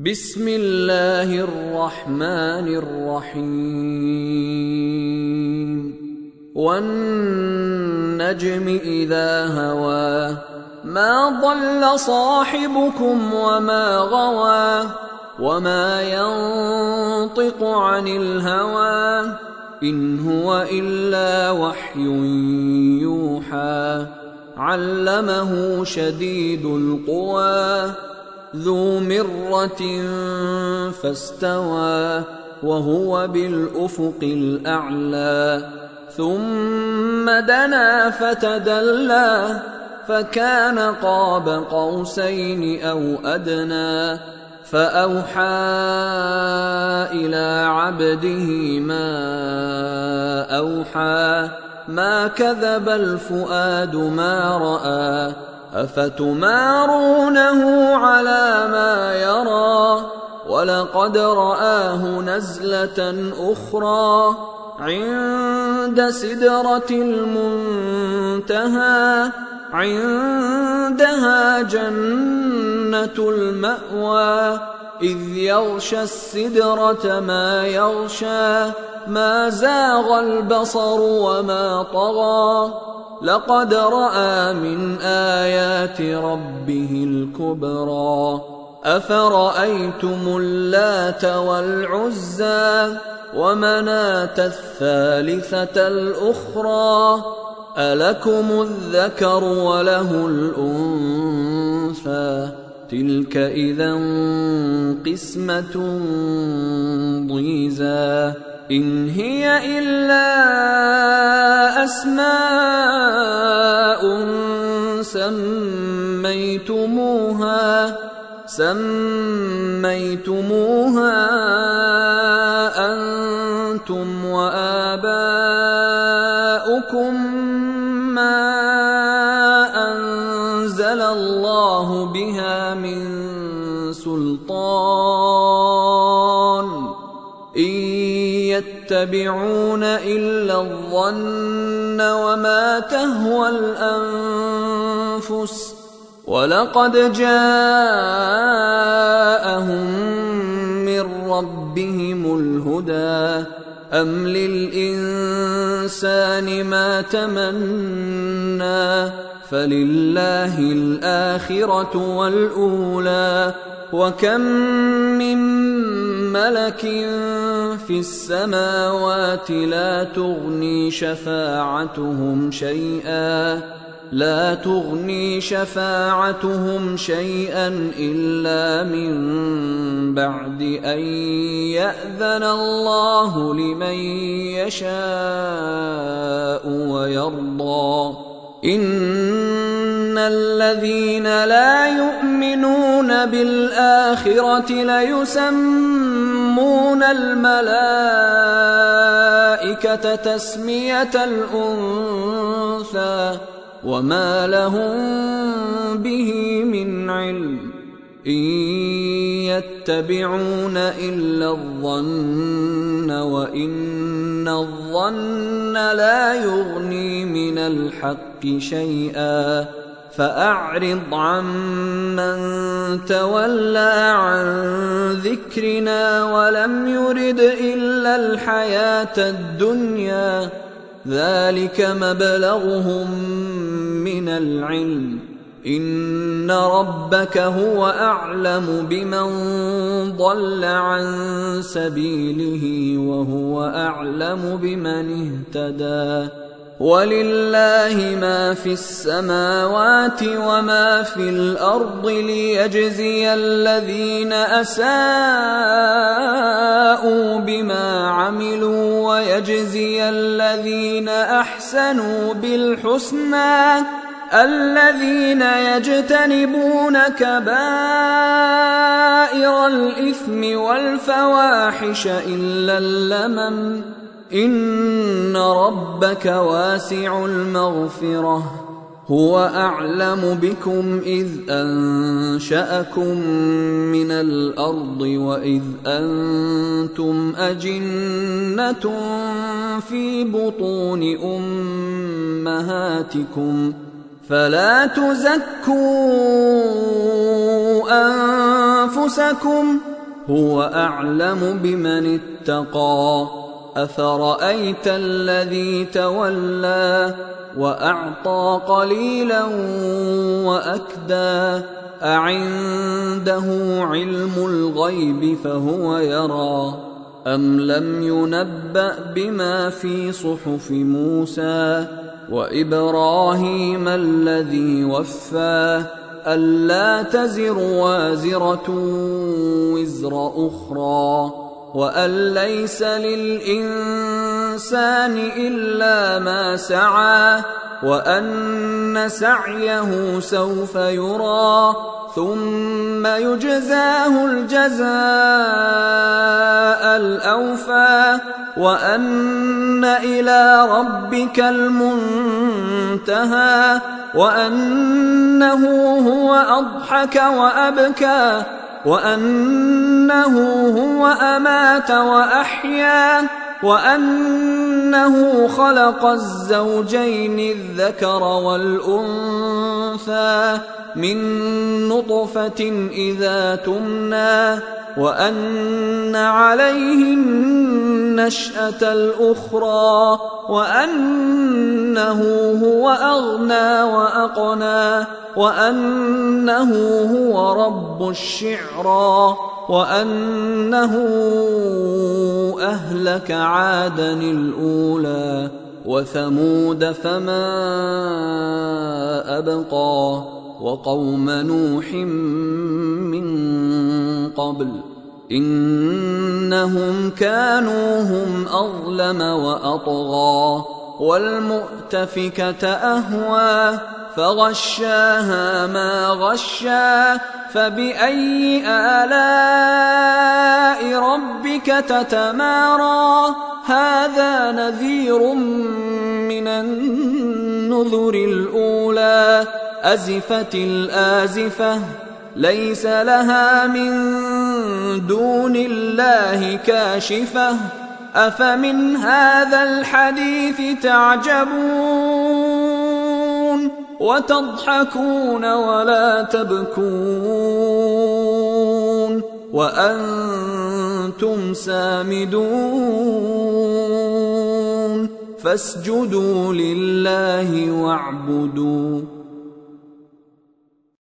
بسم الله الرحمن الرحيم والنجم إذا هوى ما ضل صاحبكم وما غوى وما ينطق عن الهوى إن هو إلا وحي يوحى علمه شديد القوى ذو مرة فاستوى وهو بالأفق الأعلى ثم دنا فتدلى فكان قاب قوسين أو أدنى فأوحى إلى عبده ما أوحى ما كذب الفؤاد ما رأى أفتمارونه على ما يرى ولقد رآه نزلة أخرى عند سدرة المنتهى عندها جنة المأوى إذ يغشى السدرة ما يغشى ما زاغ البصر وما طغى لقد رأى من آيات ربه الكبرى أفرأيتم اللات والعزى ومناة الثالثة الأخرى ألكم الذكر وله الأنثى تلك إذا قسمة ضيزى إن هي إلا أسماء سميتموها أنتم وآباؤكم ما أنزل الله بها من سلطان إن يتبعون إلا الظن وما تهوى الأنفس ولقد جاءهم من ربهم الهدى أم للإنسان ما تمنى فلله الآخرة والأولى وكم من ملك في السماوات لا تغني شفاعتهم شيئا إلا من بعد أن يأذن الله لمن يشاء ويرضى إن الذين لا يؤمنون بالآخرة ليسمون الملائكة تسمية الأنثى وما لهم به من علم إن يتبعون إلا الظن وإن الظن لا يغني من الحق شيئا فأعرض عمن تولى عن ذكرنا ولم يرد إلا الحياة الدنيا ذلك مبلغهم من العلم إن ربك هو أعلم بمن ضل عن سبيله وهو أعلم بمن اهتدى ولله ما في السماوات وما في الأرض ليجزي الذين أساءوا بما عملوا ويجزي الذين أحسنوا بالحسنى الذين يجتنبون كبائر الإثم والفواحش إلا اللمم إن ربك واسع المغفرة هو أعلم بكم إذ أنشأكم من الأرض وإذ أنتم أجنة في بطون أمهاتكم فلا تزكوا أنفسكم هو أعلم بمن اتقى أفرأيت الذي تولى وأعطى قليلا وأكدى أعنده علم الغيب فهو يرى أم لم ينبأ بما في صحف موسى وإبراهيم الذي وفى ألا تزر وازرة وزر أخرى وأن ليس للإنسان إلا ما سعى وأن سعيه سوف يرى ثم يجزاه الجزاء الأوفى وأن إلى ربك المنتهى وأنه هو أضحك وأبكى وأنه هو أمات وأحيا وأنه خلق الزوجين الذكر والأنثى من نطفة إذا تمنى وأن عليه النشأة الأخرى وأنه هو أغنى وأقنى وأنه هو رب الشعرى وأنه أهلك عادا الأولى وثمود فما أبقى وقوم نوح من قبل إنهم كانوا هم أظلم وأطغى والمؤتفكة أهوى فغشاها ما غشا فبأي آلاء ربك تتمارى هذا نذير من النذر الأولى أزفت الآزفة ليس لها من دون الله كاشفة أفمن هذا الحديث تعجبون وتضحكون ولا تبكون وأنتم سامدون فاسجدوا لله واعبدوا